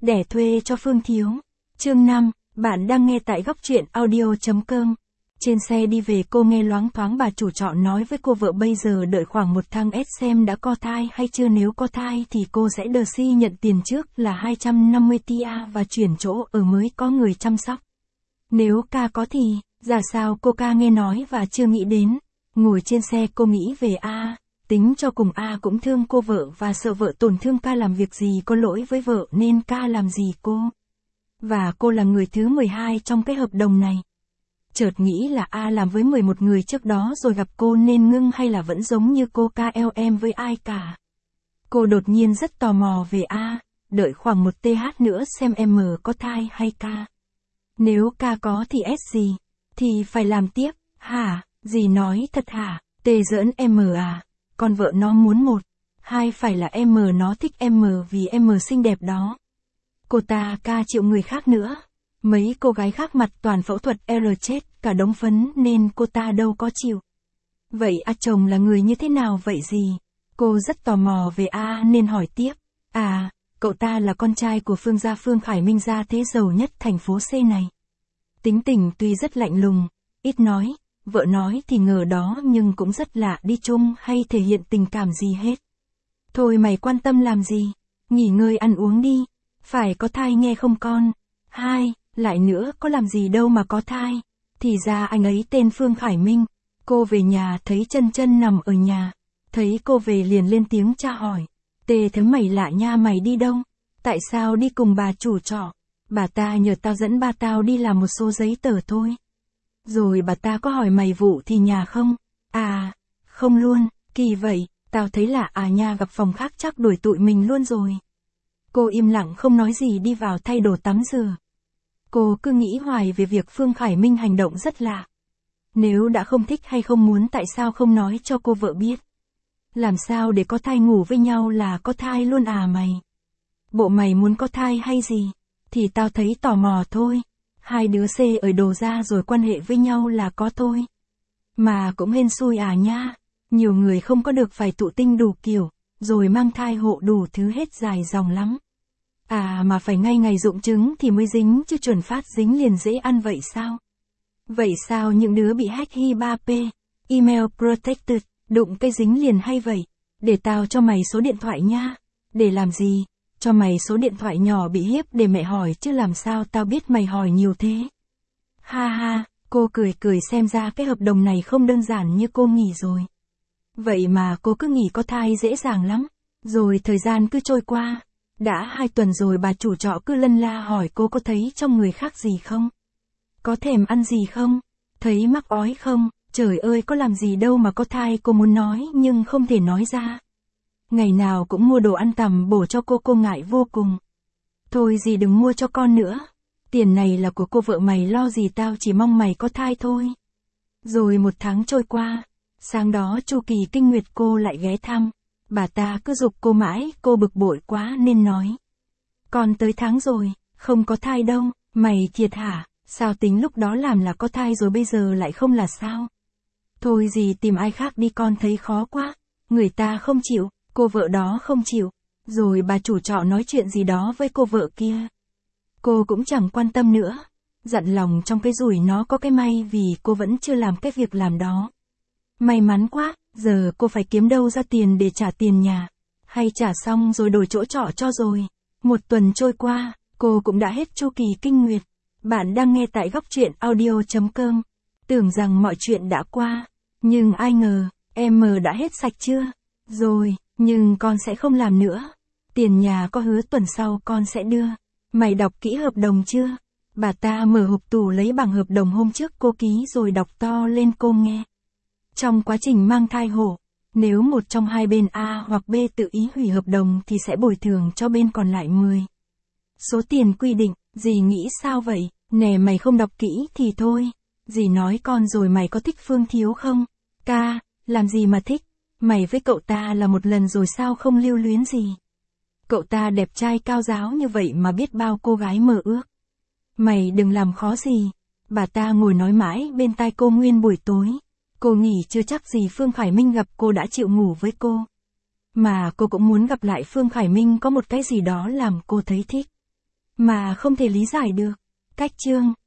Đẻ thuê cho Phương Thiếu. Chương 5, bạn đang nghe tại góc truyện audio.com. Trên xe đi về cô nghe loáng thoáng bà chủ trọ nói với cô vợ bây giờ đợi khoảng 1 tháng xem đã có thai hay chưa, nếu có thai thì cô sẽ đờ si nhận tiền trước là 250 tia và chuyển chỗ ở mới có người chăm sóc. Nếu ca có thì, giả sao cô ca nghe nói và chưa nghĩ đến. Ngồi trên xe cô nghĩ về tính cho cùng cũng thương cô vợ và sợ vợ tổn thương ca làm việc gì có lỗi với vợ nên ca làm gì cô. Và cô là người thứ 12 trong cái hợp đồng này. Chợt nghĩ là làm với 11 người trước đó rồi gặp cô nên ngưng hay là vẫn giống như cô KLM với ai cả. Cô đột nhiên rất tò mò về đợi khoảng 1 TH nữa xem M có thai hay ca. Nếu ca có thì S gì? Thì phải làm tiếp, hả? Dì nói thật hả? T giỡn M à? Con vợ nó muốn 1, 2 phải là M, nó thích M vì M xinh đẹp đó. Cô ta ca chịu người khác nữa. Mấy cô gái khác mặt toàn phẫu thuật R chết cả đống phấn nên cô ta đâu có chịu. Vậy chồng là người như thế nào vậy gì? Cô rất tò mò về nên hỏi tiếp. Cậu ta là con trai của Phương gia Phương Khải Minh, gia thế giàu nhất thành phố C này. Tính tình tuy rất lạnh lùng, ít nói, vợ nói thì ngờ đó nhưng cũng rất lạ, đi chung hay thể hiện tình cảm gì hết. Thôi mày quan tâm làm gì? Nghỉ ngơi ăn uống đi. Phải có thai nghe không con? 2, lại nữa có làm gì đâu mà có thai. Thì ra anh ấy tên Phương Khải Minh. Cô về nhà thấy chân chân nằm ở nhà. Thấy cô về liền lên tiếng tra hỏi. Thế mày lạ nha, mày đi đâu? Tại sao đi cùng bà chủ trọ? Bà ta nhờ tao dẫn ba tao đi làm một số giấy tờ thôi. Rồi bà ta có hỏi mày vụ thì nhà không? Không luôn, kỳ vậy, tao thấy lạ nha, gặp phòng khác chắc đuổi tụi mình luôn rồi. Cô im lặng không nói gì đi vào thay đồ tắm rửa. Cô cứ nghĩ hoài về việc Phương Khải Minh hành động rất lạ. Nếu đã không thích hay không muốn tại sao không nói cho cô vợ biết? Làm sao để có thai ngủ với nhau là có thai luôn mày? Bộ mày muốn có thai hay gì? Thì tao thấy tò mò thôi. Hai đứa ở đồ ra rồi quan hệ với nhau là có thôi. Mà cũng hên xui nha. Nhiều người không có được phải thụ tinh đủ kiểu, rồi mang thai hộ đủ thứ hết dài dòng lắm. Mà phải ngay ngày rụng trứng thì mới dính chứ chuẩn phát dính liền dễ ăn vậy sao? Vậy sao những đứa bị hack hi 3P, email protected, đụng cái dính liền hay vậy? Để tao cho mày số điện thoại nha. Để làm gì? Cho mày số điện thoại nhỏ bị hiếp để mẹ hỏi chứ làm sao tao biết mày hỏi nhiều thế. Ha, cô cười xem ra cái hợp đồng này không đơn giản như cô nghĩ rồi. Vậy mà cô cứ nghĩ có thai dễ dàng lắm. Rồi thời gian cứ trôi qua. Đã 2 tuần rồi bà chủ trọ cứ lân la hỏi cô có thấy trong người khác gì không? Có thèm ăn gì không? Thấy mắc ói không? Trời ơi, có làm gì đâu mà có thai, cô muốn nói nhưng không thể nói ra. Ngày nào cũng mua đồ ăn tầm bổ cho cô ngại vô cùng. Thôi gì đừng mua cho con nữa. Tiền này là của cô vợ mày, lo gì, tao chỉ mong mày có thai thôi. Rồi 1 tháng trôi qua. Sáng đó chu kỳ kinh nguyệt cô lại ghé thăm. Bà ta cứ giục cô mãi, cô bực bội quá nên nói. Con tới tháng rồi, không có thai đâu, mày thiệt hả? Sao tính lúc đó làm là có thai rồi bây giờ lại không là sao? Thôi gì tìm ai khác đi, con thấy khó quá. Người ta không chịu, cô vợ đó không chịu. Rồi bà chủ trọ nói chuyện gì đó với cô vợ kia. Cô cũng chẳng quan tâm nữa. Dặn lòng trong cái rủi nó có cái may vì cô vẫn chưa làm cái việc làm đó. May mắn quá, giờ cô phải kiếm đâu ra tiền để trả tiền nhà. Hay trả xong rồi đổi chỗ trọ cho rồi. 1 tuần trôi qua, cô cũng đã hết chu kỳ kinh nguyệt. Bạn đang nghe tại góc truyện audio.com. Tưởng rằng mọi chuyện đã qua. Nhưng ai ngờ, em đã hết sạch chưa? Rồi, nhưng con sẽ không làm nữa. Tiền nhà có hứa tuần sau con sẽ đưa. Mày đọc kỹ hợp đồng chưa? Bà ta mở hộp tủ lấy bằng hợp đồng hôm trước cô ký rồi đọc to lên cô nghe. Trong quá trình mang thai hộ, nếu một trong hai bên A hoặc B tự ý hủy hợp đồng thì sẽ bồi thường cho bên còn lại 10. Số tiền quy định, dì nghĩ sao vậy? Nè mày không đọc kỹ thì thôi. Dì nói con rồi, mày có thích Phương Thiếu không? Ca, làm gì mà thích? Mày với cậu ta là 1 lần rồi sao không lưu luyến gì? Cậu ta đẹp trai cao ráo như vậy mà biết bao cô gái mơ ước. Mày đừng làm khó gì. Bà ta ngồi nói mãi bên tai cô nguyên buổi tối. Cô nghĩ chưa chắc gì Phương Khải Minh gặp cô đã chịu ngủ với cô. Mà cô cũng muốn gặp lại Phương Khải Minh, có một cái gì đó làm cô thấy thích. mà không thể lý giải được. Cách chương